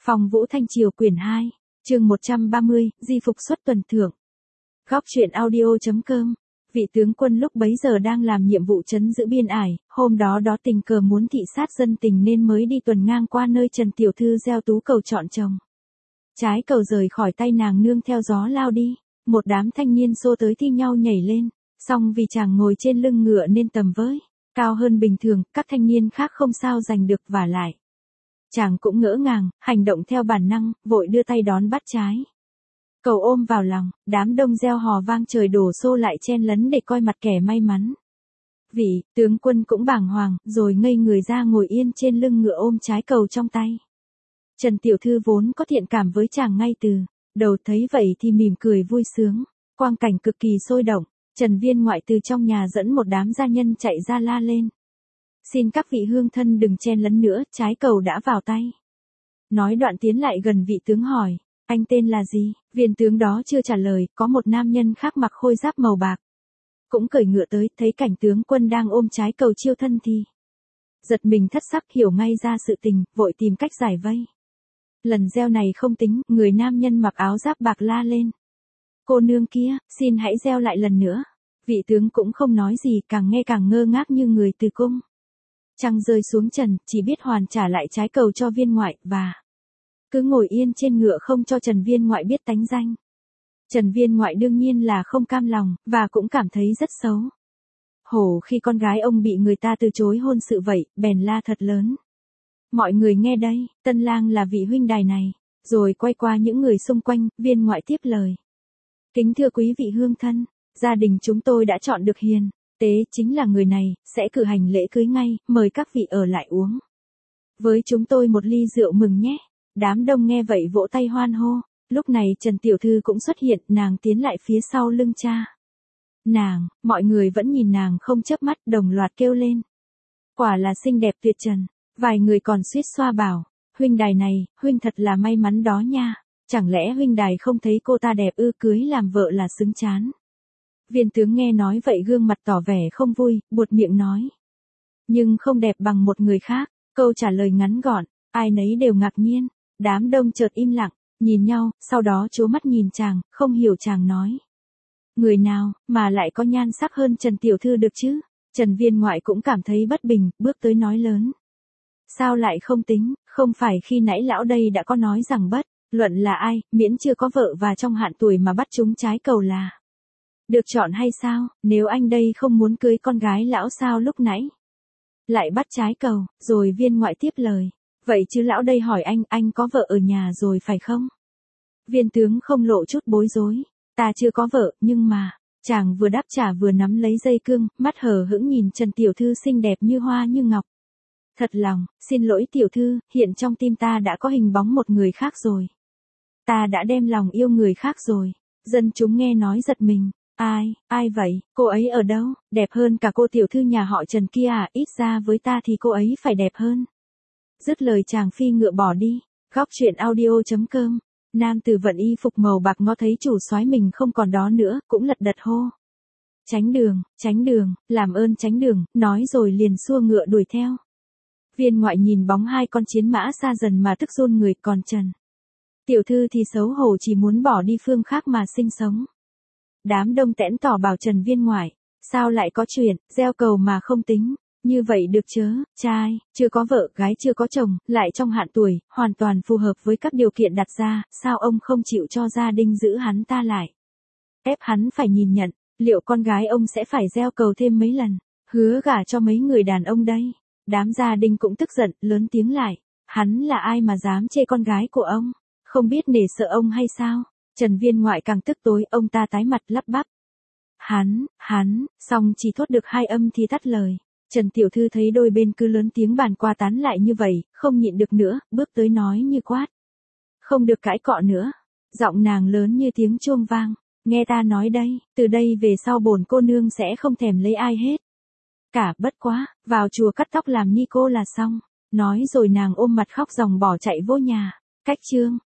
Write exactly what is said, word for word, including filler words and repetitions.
Phong Vũ Thanh Triều quyển hai, chương một trăm ba mươi, di phục xuất tuần thưởng. Góc truyện audio.com. Vị tướng quân lúc bấy giờ đang làm nhiệm vụ trấn giữ biên ải, hôm đó đó tình cờ muốn thị sát dân tình nên mới đi tuần ngang qua nơi Trần Tiểu Thư gieo tú cầu chọn chồng. Trái cầu rời khỏi tay nàng nương theo gió lao đi, một đám thanh niên xô tới thi nhau nhảy lên, song vì chàng ngồi trên lưng ngựa nên tầm với, cao hơn bình thường, các thanh niên khác không sao giành được vả lại. Chàng cũng ngỡ ngàng, hành động theo bản năng, vội đưa tay đón bắt trái cầu ôm vào lòng, đám đông reo hò vang trời đổ xô lại chen lấn để coi mặt kẻ may mắn. Vị tướng quân cũng bàng hoàng, rồi ngây người ra ngồi yên trên lưng ngựa ôm trái cầu trong tay. Trần Tiểu Thư vốn có thiện cảm với chàng ngay từ đầu, thấy vậy thì mỉm cười vui sướng, quang cảnh cực kỳ sôi động. Trần Viên Ngoại từ trong nhà dẫn một đám gia nhân chạy ra la lên: "Xin các vị hương thân đừng chen lấn nữa, trái cầu đã vào tay." Nói đoạn tiến lại gần vị tướng hỏi: "Anh tên là gì?" Viên tướng đó chưa trả lời, có một nam nhân khác mặc khôi giáp màu bạc, cũng cởi ngựa tới, thấy cảnh tướng quân đang ôm trái cầu chiêu thân thì giật mình thất sắc, hiểu ngay ra sự tình, vội tìm cách giải vây. Lần gieo này không tính, người nam nhân mặc áo giáp bạc la lên: "Cô nương kia, xin hãy gieo lại lần nữa." Vị tướng cũng không nói gì, càng nghe càng ngơ ngác như người từ cung trăng rơi xuống trần, chỉ biết hoàn trả lại trái cầu cho Viên Ngoại, và cứ ngồi yên trên ngựa không cho Trần Viên Ngoại biết tánh danh. Trần Viên Ngoại đương nhiên là không cam lòng, và cũng cảm thấy rất xấu hổ khi con gái ông bị người ta từ chối hôn sự vậy, bèn la thật lớn: "Mọi người nghe đây, tân lang là vị huynh đài này." Rồi quay qua những người xung quanh, Viên Ngoại tiếp lời: "Kính thưa quý vị hương thân, gia đình chúng tôi đã chọn được hiền tế chính là người này, sẽ cử hành lễ cưới ngay, mời các vị ở lại uống với chúng tôi một ly rượu mừng nhé." Đám đông nghe vậy vỗ tay hoan hô. Lúc này Trần Tiểu Thư cũng xuất hiện, nàng tiến lại phía sau lưng cha nàng, mọi người vẫn nhìn nàng không chớp mắt, đồng loạt kêu lên: "Quả là xinh đẹp tuyệt trần." Vài người còn suýt xoa bảo: "Huynh đài này, huynh thật là may mắn đó nha, chẳng lẽ huynh đài không thấy cô ta đẹp ư, cưới làm vợ là xứng chán." Viên tướng nghe nói vậy gương mặt tỏ vẻ không vui, buột miệng nói: "Nhưng không đẹp bằng một người khác." Câu trả lời ngắn gọn, ai nấy đều ngạc nhiên. Đám đông chợt im lặng, nhìn nhau, sau đó trố mắt nhìn chàng, không hiểu chàng nói: "Người nào mà lại có nhan sắc hơn Trần Tiểu Thư được chứ?" Trần Viên Ngoại cũng cảm thấy bất bình, bước tới nói lớn: "Sao lại không tính, không phải khi nãy lão đây đã có nói rằng bất luận là ai, miễn chưa có vợ và trong hạn tuổi mà bắt trúng trái cầu là được chọn hay sao? Nếu anh đây không muốn cưới con gái lão sao lúc nãy lại bắt trái cầu?" Rồi Viên Ngoại tiếp lời: "Vậy chứ lão đây hỏi anh, anh có vợ ở nhà rồi phải không?" Viên tướng không lộ chút bối rối: "Ta chưa có vợ, nhưng mà..." Chàng vừa đáp trả vừa nắm lấy dây cương, mắt hờ hững nhìn Trần Tiểu Thư xinh đẹp như hoa như ngọc. "Thật lòng, xin lỗi Tiểu Thư, hiện trong tim ta đã có hình bóng một người khác rồi. Ta đã đem lòng yêu người khác rồi." Dân chúng nghe nói giật mình: "Ai, ai vậy, cô ấy ở đâu, đẹp hơn cả cô Tiểu Thư nhà họ Trần kia à, ít ra với ta thì cô ấy phải đẹp hơn." Dứt lời chàng phi ngựa bỏ đi. Góc truyện audio.com. Nam tử vận y phục màu bạc ngó thấy chủ soái mình không còn đó nữa, cũng lật đật hô: "Tránh đường, tránh đường, làm ơn tránh đường." Nói rồi liền xua ngựa đuổi theo. Viên Ngoại nhìn bóng hai con chiến mã xa dần mà tức run người, còn Trần Tiểu Thư thì xấu hổ chỉ muốn bỏ đi phương khác mà sinh sống. Đám đông tẽn tỏ bảo Trần Viên Ngoại: "Sao lại có chuyện, gieo cầu mà không tính, như vậy được chớ, trai, chưa có vợ, gái chưa có chồng, lại trong hạn tuổi, hoàn toàn phù hợp với các điều kiện đặt ra, sao ông không chịu cho gia đình giữ hắn ta lại, ép hắn phải nhìn nhận, liệu con gái ông sẽ phải gieo cầu thêm mấy lần, hứa gả cho mấy người đàn ông đây?" Đám gia đình cũng tức giận, lớn tiếng lại: "Hắn là ai mà dám chê con gái của ông, không biết nể sợ ông hay sao?" Trần Viên Ngoại càng tức tối, ông ta tái mặt lắp bắp: Hắn, hắn, xong chỉ thốt được hai âm thì tắt lời. Trần Tiểu Thư thấy đôi bên cứ lớn tiếng bàn qua tán lại như vậy, không nhịn được nữa, bước tới nói như quát: "Không được cãi cọ nữa." Giọng nàng lớn như tiếng chuông vang: "Nghe ta nói đây, từ đây về sau bổn cô nương sẽ không thèm lấy ai hết cả, bất quá, vào chùa cắt tóc làm ni cô là xong." Nói rồi nàng ôm mặt khóc ròng bỏ chạy vô nhà. Cách chương